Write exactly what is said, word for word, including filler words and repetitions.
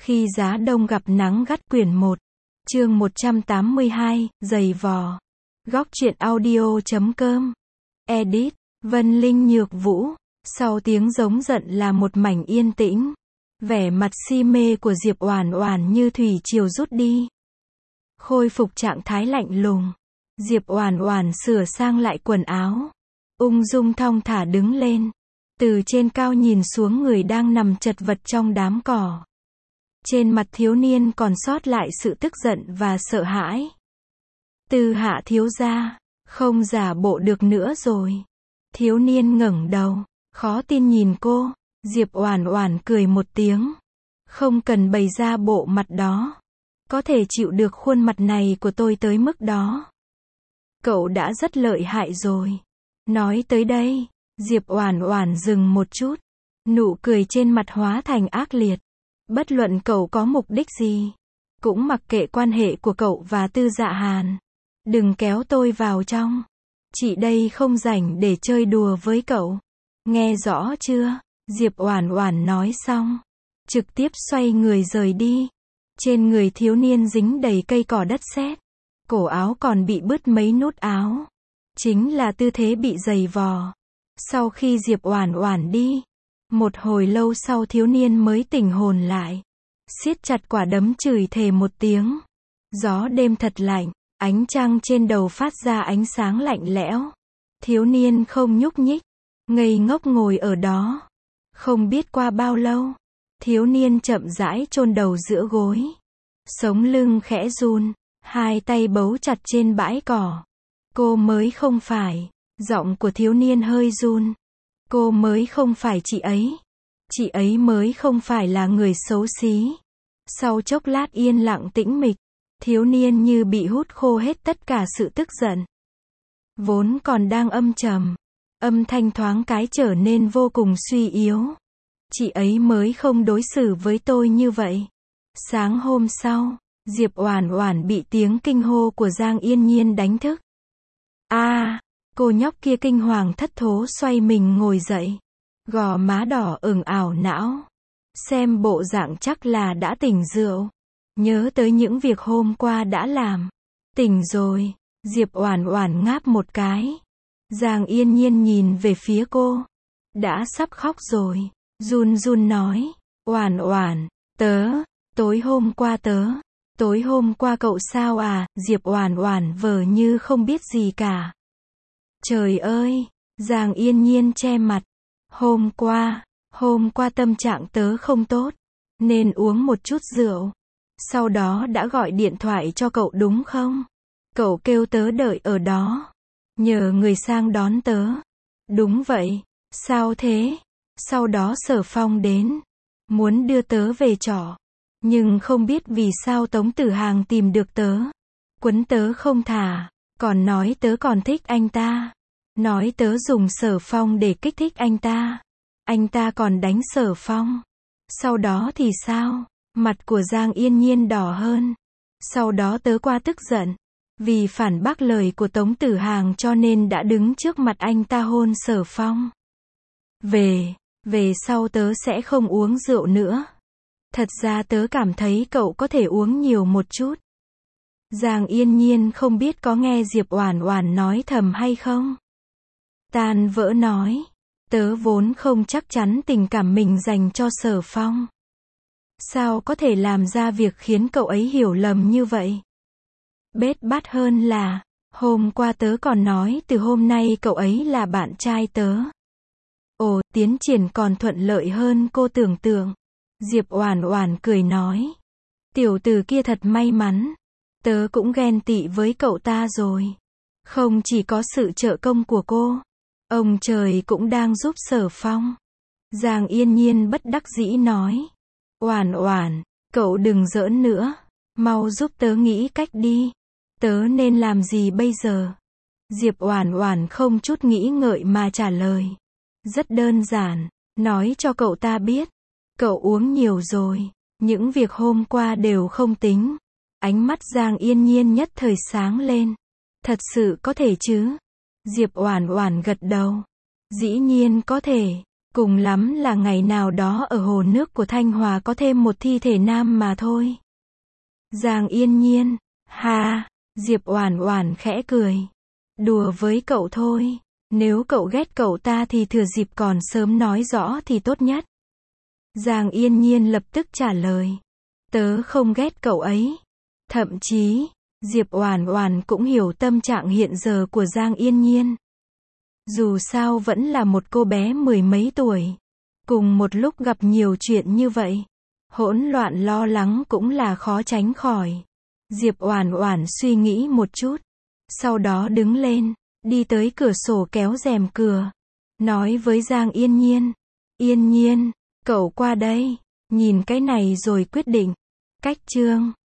Khi giá đông gặp nắng gắt quyển một, chương một trăm tám mươi hai, giày vò. Góc truyện audio chấm com. Edit, Vân Linh Nhược Vũ. Sau tiếng giống giận là một mảnh yên tĩnh. Vẻ mặt si mê của Diệp Oản Oản như thủy triều rút đi. Khôi phục trạng thái lạnh lùng. Diệp Oản Oản sửa sang lại quần áo. Ung dung thong thả đứng lên. Từ trên cao nhìn xuống người đang nằm chật vật trong đám cỏ. Trên mặt thiếu niên còn sót lại sự tức giận và sợ hãi. Tư Hạ thiếu gia, không giả bộ được nữa rồi. Thiếu niên ngẩng đầu, khó tin nhìn cô. Diệp Oản Oản cười một tiếng. Không cần bày ra bộ mặt đó. Có thể chịu được khuôn mặt này của tôi tới mức đó. Cậu đã rất lợi hại rồi. Nói tới đây, Diệp Oản Oản dừng một chút. Nụ cười trên mặt hóa thành ác liệt. Bất luận cậu có mục đích gì, cũng mặc kệ quan hệ của cậu và Tư Dạ Hàn. Đừng kéo tôi vào trong. Chị đây không rảnh để chơi đùa với cậu. Nghe rõ chưa? Diệp Oản Oản nói xong, trực tiếp xoay người rời đi. Trên người thiếu niên dính đầy cây cỏ đất sét. Cổ áo còn bị bứt mấy nút áo. Chính là tư thế bị giày vò. Sau khi Diệp Oản Oản đi, một hồi lâu sau thiếu niên mới tỉnh hồn lại. Siết chặt quả đấm chửi thề một tiếng. Gió đêm thật lạnh, ánh trăng trên đầu phát ra ánh sáng lạnh lẽo. Thiếu niên không nhúc nhích, ngây ngốc ngồi ở đó. Không biết qua bao lâu, thiếu niên chậm rãi chôn đầu giữa gối. Sống lưng khẽ run, hai tay bấu chặt trên bãi cỏ. Cô mới không phải, giọng của thiếu niên hơi run. Cô mới không phải chị ấy. Chị ấy mới không phải là người xấu xí. Sau chốc lát yên lặng tĩnh mịch, thiếu niên như bị hút khô hết tất cả sự tức giận. Vốn còn đang âm trầm, âm thanh thoáng cái trở nên vô cùng suy yếu. Chị ấy mới không đối xử với tôi như vậy. Sáng hôm sau, Diệp Oản Oản bị tiếng kinh hô của Giang Yên Nhiên đánh thức. A, à, cô nhóc kia kinh hoàng thất thố xoay mình ngồi dậy. Gò má đỏ ửng ảo não. Xem bộ dạng chắc là đã tỉnh rượu. Nhớ tới những việc hôm qua đã làm. Tỉnh rồi. Diệp Oản Oản ngáp một cái. Giang Yên Nhiên nhìn về phía cô. Đã sắp khóc rồi. Run run nói. Oản Oản, tớ, tối hôm qua tớ. Tối hôm qua cậu sao à? Diệp Oản Oản vờ như không biết gì cả. Trời ơi, Giang Yên Nhiên che mặt. Hôm qua, hôm qua tâm trạng tớ không tốt, nên uống một chút rượu. Sau đó đã gọi điện thoại cho cậu đúng không? Cậu kêu tớ đợi ở đó. Nhờ người sang đón tớ. Đúng vậy. Sao thế? Sau đó Sở Phong đến. Muốn đưa tớ về trọ. Nhưng không biết vì sao Tống Tử Hàng tìm được tớ. Quấn tớ không thả. Còn nói tớ còn thích anh ta. Nói tớ dùng Sở Phong để kích thích anh ta. Anh ta còn đánh Sở Phong. Sau đó thì sao? Mặt của Giang Yên Nhiên đỏ hơn. Sau đó tớ quá tức giận. Vì phản bác lời của Tống Tử Hàng cho nên đã đứng trước mặt anh ta hôn Sở Phong. Về, về sau tớ sẽ không uống rượu nữa. Thật ra tớ cảm thấy cậu có thể uống nhiều một chút. Giang Yên Nhiên không biết có nghe Diệp Oản Oản nói thầm hay không. Tan vỡ nói. Tớ vốn không chắc chắn tình cảm mình dành cho Sở Phong. Sao có thể làm ra việc khiến cậu ấy hiểu lầm như vậy? Bết bát hơn là, hôm qua tớ còn nói từ hôm nay cậu ấy là bạn trai tớ. Ồ, tiến triển còn thuận lợi hơn cô tưởng tượng. Diệp Oản Oản cười nói. Tiểu tử kia thật may mắn. Tớ cũng ghen tị với cậu ta rồi. Không chỉ có sự trợ công của cô, ông trời cũng đang giúp Sở Phong. Giang Yên Nhiên bất đắc dĩ nói. Oản Oản, cậu đừng giỡn nữa. Mau giúp tớ nghĩ cách đi. Tớ nên làm gì bây giờ? Diệp Oản Oản không chút nghĩ ngợi mà trả lời. Rất đơn giản. Nói cho cậu ta biết. Cậu uống nhiều rồi. Những việc hôm qua đều không tính. Ánh mắt Giang Yên Nhiên nhất thời sáng lên. Thật sự có thể chứ? Diệp Oản Oản gật đầu. Dĩ nhiên có thể. Cùng lắm là ngày nào đó ở hồ nước của Thanh Hòa có thêm một thi thể nam mà thôi. Giang Yên Nhiên, ha, Diệp Oản Oản khẽ cười. Đùa với cậu thôi, nếu cậu ghét cậu ta thì thừa dịp còn sớm nói rõ thì tốt nhất. Giang Yên Nhiên lập tức trả lời. Tớ không ghét cậu ấy. Thậm chí, Diệp Oản Oản cũng hiểu tâm trạng hiện giờ của Giang Yên Nhiên. Dù sao vẫn là một cô bé mười mấy tuổi. Cùng một lúc gặp nhiều chuyện như vậy. Hỗn loạn lo lắng cũng là khó tránh khỏi. Diệp Oản Oản suy nghĩ một chút. Sau đó đứng lên, đi tới cửa sổ kéo rèm cửa. Nói với Giang Yên Nhiên. Yên Nhiên, cậu qua đây, nhìn cái này rồi quyết định. Cách chương